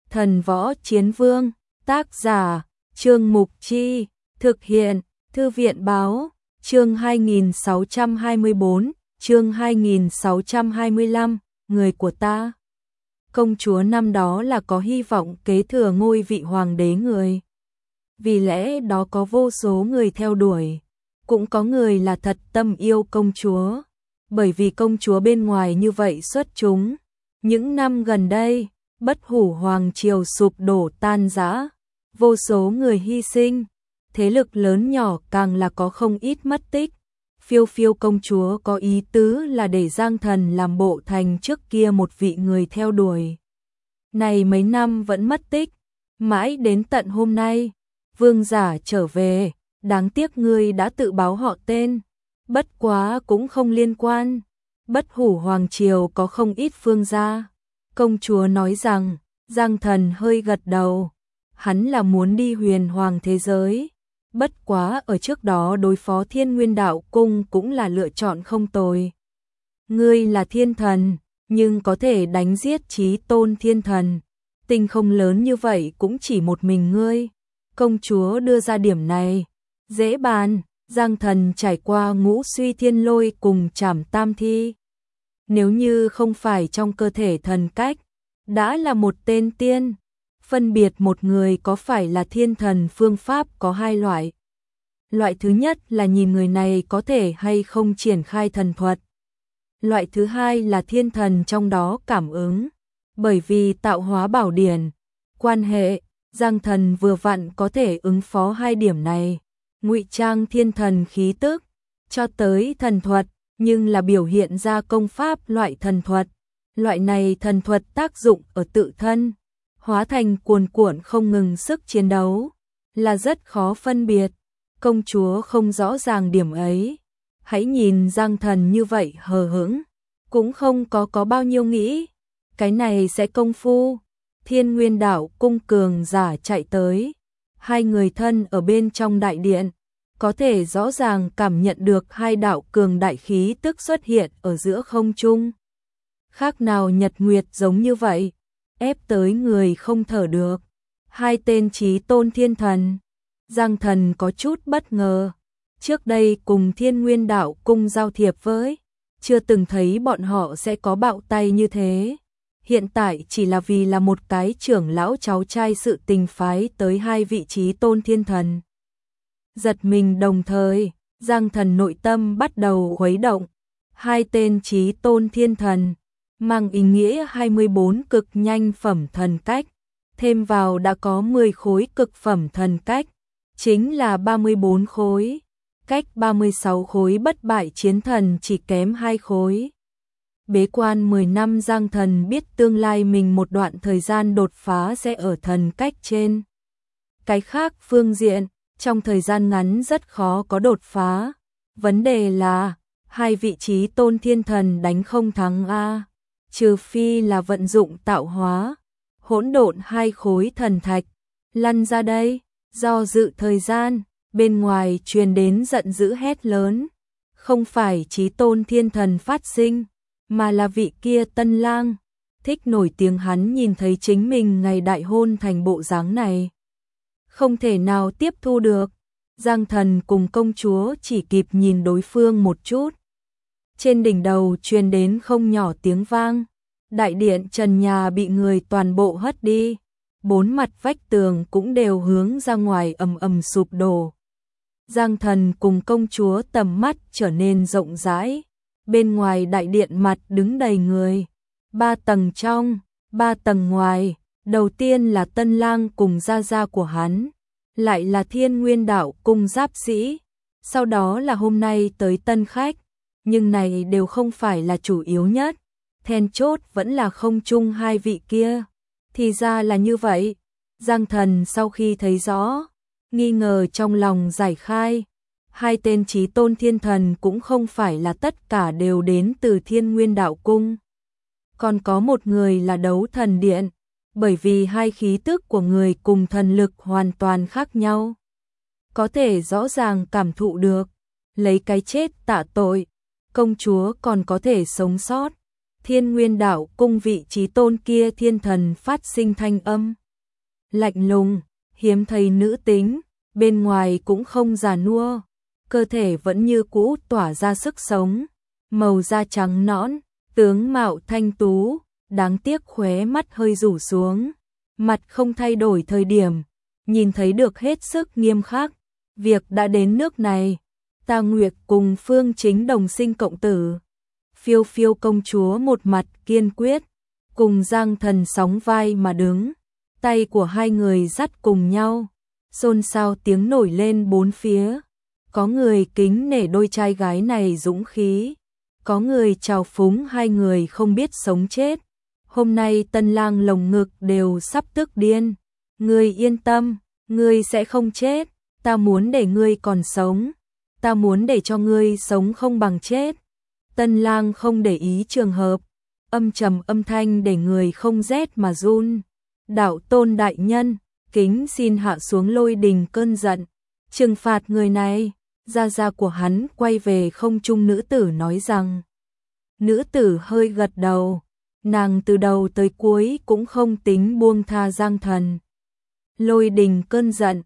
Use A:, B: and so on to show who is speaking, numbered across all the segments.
A: Thần Võ Chiến Vương, tác giả, Trương Mục Chi, thực hiện, Thư viện Báo, chương 2624, chương 2625, người của ta. Công chúa năm đó là có hy vọng kế thừa ngôi vị hoàng đế người. Vì lẽ đó có vô số người theo đuổi, cũng có người là thật tâm yêu công chúa. Bởi vì công chúa bên ngoài như vậy xuất chúng. Những năm gần đây, Bất Hủ Hoàng Triều sụp đổ tan rã, vô số người hy sinh, thế lực lớn nhỏ càng là có không ít mất tích. Phiêu Phiêu công chúa có ý tứ là để Giang Thần làm bộ thành trước kia một vị người theo đuổi. Này mấy năm vẫn mất tích, mãi đến tận hôm nay, vương giả trở về, đáng tiếc ngươi đã tự báo họ tên, bất quá cũng không liên quan. Bất Hủ Hoàng Triều có không ít phương gia. Công chúa nói rằng, Giang Thần hơi gật đầu, hắn là muốn đi huyền hoàng thế giới. Bất quá ở trước đó đối phó Thiên Nguyên Đạo Cung cũng là lựa chọn không tồi. Ngươi là thiên thần, nhưng có thể đánh giết chí tôn thiên thần. Tinh không lớn như vậy cũng chỉ một mình ngươi. Công chúa đưa ra điểm này. Dễ bàn, Giang Thần trải qua ngũ suy thiên lôi cùng trảm tam thi. Nếu như không phải trong cơ thể thần cách, đã là một tên tiên. Phân biệt một người có phải là thiên thần phương pháp có hai loại. Loại thứ nhất là nhìn người này có thể hay không triển khai thần thuật. Loại thứ hai là thiên thần trong đó cảm ứng. Bởi vì tạo hóa bảo điển, quan hệ, Giang Thần vừa vặn có thể ứng phó hai điểm này. Ngụy trang thiên thần khí tức, cho tới thần thuật, nhưng là biểu hiện ra công pháp loại thần thuật. Loại này thần thuật tác dụng ở tự thân, hóa thành cuồn cuộn không ngừng sức chiến đấu, là rất khó phân biệt. Công chúa không rõ ràng điểm ấy. Hãy nhìn Giang Thần như vậy hờ hững, cũng không có bao nhiêu nghĩ. Cái này sẽ công phu. Thiên Nguyên Đạo Cung cường giả chạy tới. Hai người thân ở bên trong đại điện, có thể rõ ràng cảm nhận được hai đạo cường đại khí tức xuất hiện ở giữa không trung. Khác nào nhật nguyệt giống như vậy, ép tới người không thở được. Hai tên chí tôn thiên thần. Giang Thần có chút bất ngờ. Trước đây cùng Thiên Nguyên Đạo Cung giao thiệp với, chưa từng thấy bọn họ sẽ có bạo tay như thế. Hiện tại chỉ là vì là một cái trưởng lão cháu trai sự tình phái tới hai vị chí tôn thiên thần. Giật mình đồng thời, Giang Thần nội tâm bắt đầu khuấy động. Hai tên chí tôn thiên thần, mang ý nghĩa 24 cực nhanh phẩm thần cách, thêm vào đã có 10 khối cực phẩm thần cách, chính là 34 khối, cách 36 khối bất bại chiến thần chỉ kém 2 khối. Bế quan 10 năm Giang Thần biết tương lai mình một đoạn thời gian đột phá sẽ ở thần cách trên. Cái khác phương diện, trong thời gian ngắn rất khó có đột phá. Vấn đề là, hai vị trí tôn thiên thần đánh không thắng a, trừ phi là vận dụng tạo hóa, hỗn độn hai khối thần thạch, lăn ra đây. Do dự thời gian, bên ngoài truyền đến giận dữ hét lớn, không phải chí tôn thiên thần phát sinh, mà là vị kia tân lang, thích nổi tiếng. Hắn nhìn thấy chính mình ngày đại hôn thành bộ dáng này, không thể nào tiếp thu được. Giang Thần cùng công chúa chỉ kịp nhìn đối phương một chút. Trên đỉnh đầu truyền đến không nhỏ tiếng vang, đại điện trần nhà bị người toàn bộ hất đi. Bốn mặt vách tường cũng đều hướng ra ngoài ầm ầm sụp đổ. Giang Thần cùng công chúa tầm mắt trở nên rộng rãi. Bên ngoài đại điện mặt đứng đầy người. 3 tầng trong, 3 tầng ngoài. Đầu tiên là tân lang cùng gia gia của hắn, lại là Thiên Nguyên Đạo Cung giáp sĩ. Sau đó là hôm nay tới tân khách. Nhưng này đều không phải là chủ yếu nhất. Then chốt vẫn là không chung hai vị kia. Thì ra là như vậy. Giang Thần sau khi thấy rõ, nghi ngờ trong lòng giải khai. Hai tên chí tôn thiên thần cũng không phải là tất cả đều đến từ Thiên Nguyên Đạo Cung. Còn có một người là Đấu Thần Điện, bởi vì hai khí tức của người cùng thần lực hoàn toàn khác nhau. Có thể rõ ràng cảm thụ được, lấy cái chết tạ tội, công chúa còn có thể sống sót. Thiên Nguyên Đạo Cung vị trí tôn kia thiên thần phát sinh thanh âm. Lạnh lùng, hiếm thấy nữ tính, bên ngoài cũng không già nua, cơ thể vẫn như cũ tỏa ra sức sống, màu da trắng nõn, tướng mạo thanh tú, đáng tiếc khóe mắt hơi rủ xuống, mặt không thay đổi thời điểm, nhìn thấy được hết sức nghiêm khắc, việc đã đến nước này, Ta Nguyệt cùng Phương Chính đồng sinh cộng tử. Phiêu Phiêu công chúa một mặt kiên quyết, cùng Giang Thần sóng vai mà đứng, tay của hai người dắt cùng nhau, xôn xao tiếng nổi lên bốn phía. Có người kính nể đôi trai gái này dũng khí, có người trào phúng hai người không biết sống chết. Hôm nay Tân Lang lồng ngực đều sắp tức điên. Ngươi yên tâm, ngươi sẽ không chết, ta muốn để ngươi còn sống, ta muốn để cho ngươi sống không bằng chết. Tân Lang không để ý trường hợp, âm trầm âm thanh để người không rét mà run. Đạo tôn đại nhân, kính xin hạ xuống lôi đình cơn giận, trừng phạt người này. Gia gia của hắn quay về không trung nữ tử nói rằng. Nữ tử hơi gật đầu, nàng từ đầu tới cuối cũng không tính buông tha Giang Thần. Lôi đình cơn giận,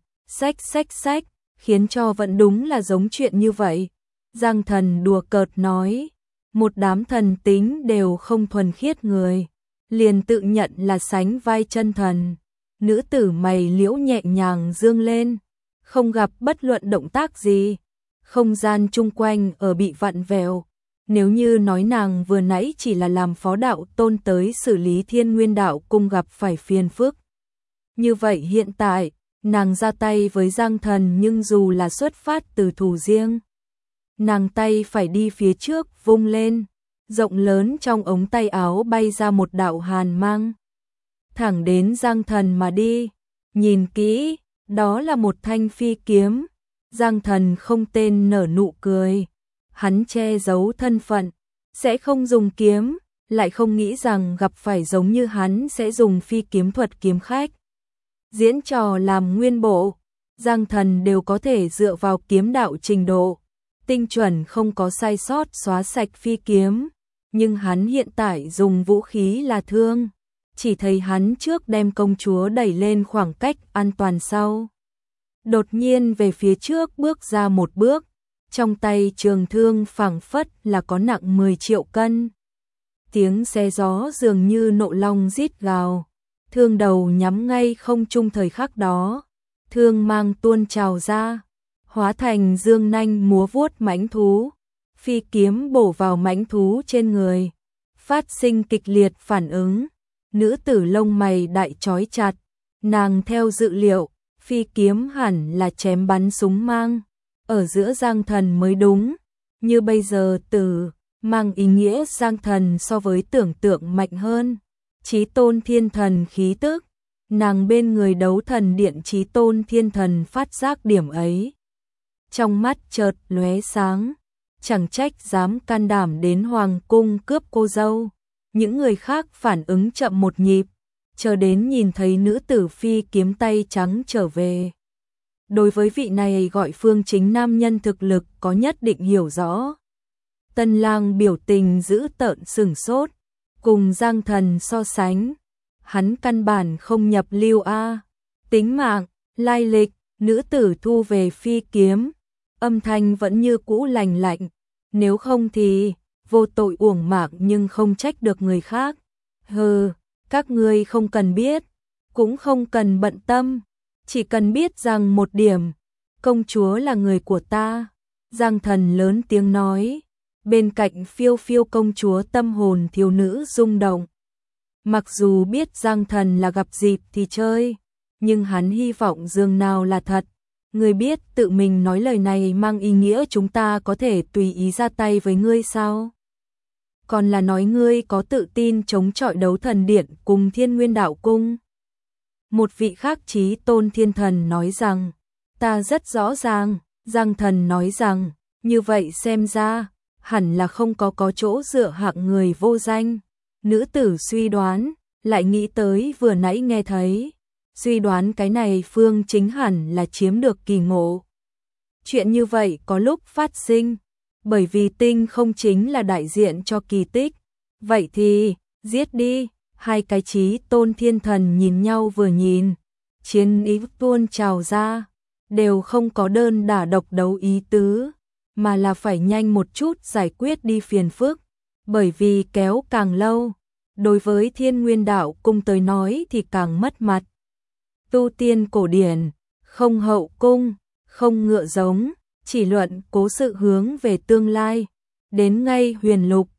A: xách, khiến cho vẫn đúng là giống chuyện như vậy. Giang Thần đùa cợt nói, một đám thần tính đều không thuần khiết người, liền tự nhận là sánh vai chân thần. Nữ tử mày liễu nhẹ nhàng dương lên, không gặp bất luận động tác gì. Không gian chung quanh ở bị vặn vẹo. Nếu như nói nàng vừa nãy chỉ là làm phó đạo tôn tới xử lý Thiên Nguyên Đạo Cung gặp phải phiền phức. Như vậy hiện tại, nàng ra tay với Giang Thần nhưng dù là xuất phát từ thù riêng. Nàng tay phải đi phía trước vung lên, rộng lớn trong ống tay áo bay ra một đạo hàn mang. Thẳng đến Giang Thần mà đi, nhìn kỹ, đó là một thanh phi kiếm. Giang Thần không tên nở nụ cười, hắn che giấu thân phận, sẽ không dùng kiếm, lại không nghĩ rằng gặp phải giống như hắn sẽ dùng phi kiếm thuật kiếm khách. Diễn trò làm nguyên bộ, Giang Thần đều có thể dựa vào kiếm đạo trình độ, tinh chuẩn không có sai sót xóa sạch phi kiếm, nhưng hắn hiện tại dùng vũ khí là thương, chỉ thấy hắn trước đem công chúa đẩy lên khoảng cách an toàn sau. Đột nhiên về phía trước bước ra một bước, trong tay trường thương phảng phất là có nặng 10 triệu cân. Tiếng xe gió dường như nộ long rít gào, thương đầu nhắm ngay không trung thời khắc đó, thương mang tuôn trào ra, hóa thành dương nanh múa vuốt mãnh thú, phi kiếm bổ vào mãnh thú trên người, phát sinh kịch liệt phản ứng. Nữ tử lông mày đại chói chặt, nàng theo dự liệu, phi kiếm hẳn là chém bắn súng mang, ở giữa Giang Thần mới đúng, như bây giờ từ mang ý nghĩa Giang Thần so với tưởng tượng mạnh hơn. Chí tôn thiên thần khí tức, nàng bên người đấu thần điện chí tôn thiên thần phát giác điểm ấy. Trong mắt chợt lóe sáng, chẳng trách dám can đảm đến hoàng cung cướp cô dâu. Những người khác phản ứng chậm một nhịp, chờ đến nhìn thấy nữ tử phi kiếm tay trắng trở về. Đối với vị này gọi Phương Chính nam nhân thực lực có nhất định hiểu rõ. Tân Lang biểu tình dữ tợn sửng sốt, cùng Giang Thần so sánh, hắn căn bản không nhập lưu a. Tính mạng, lai lịch, nữ tử thu về phi kiếm, âm thanh vẫn như cũ lành lạnh, nếu không thì vô tội uổng mạng nhưng không trách được người khác. Hừ, các ngươi không cần biết, cũng không cần bận tâm, chỉ cần biết rằng một điểm, công chúa là người của ta. Giang Thần lớn tiếng nói, bên cạnh Phiêu Phiêu công chúa tâm hồn thiếu nữ rung động. Mặc dù biết Giang Thần là gặp dịp thì chơi, nhưng hắn hy vọng dường nào là thật. Ngươi biết tự mình nói lời này mang ý nghĩa chúng ta có thể tùy ý ra tay với ngươi sao? Còn là nói ngươi có tự tin chống chọi đấu thần điện cùng Thiên Nguyên Đạo Cung? Một vị khác chí tôn thiên thần nói rằng, ta rất rõ ràng. Giang Thần nói rằng, như vậy xem ra, hẳn là không có chỗ dựa hạng người vô danh. Nữ tử suy đoán, lại nghĩ tới vừa nãy nghe thấy. Suy đoán cái này Phương Chính hẳn là chiếm được kỳ ngộ. Chuyện như vậy có lúc phát sinh, bởi vì tinh không chính là đại diện cho kỳ tích. Vậy thì, giết đi, hai cái Chí Tôn thiên thần nhìn nhau vừa nhìn, chiến ý tuôn trào ra, đều không có đơn đả độc đấu ý tứ, mà là phải nhanh một chút giải quyết đi phiền phức, bởi vì kéo càng lâu, đối với Thiên Nguyên Đạo Cung tới nói thì càng mất mặt. Tu tiên cổ điển, không hậu cung, không ngựa giống, chỉ luận cố sự hướng về tương lai, đến ngay huyền lục,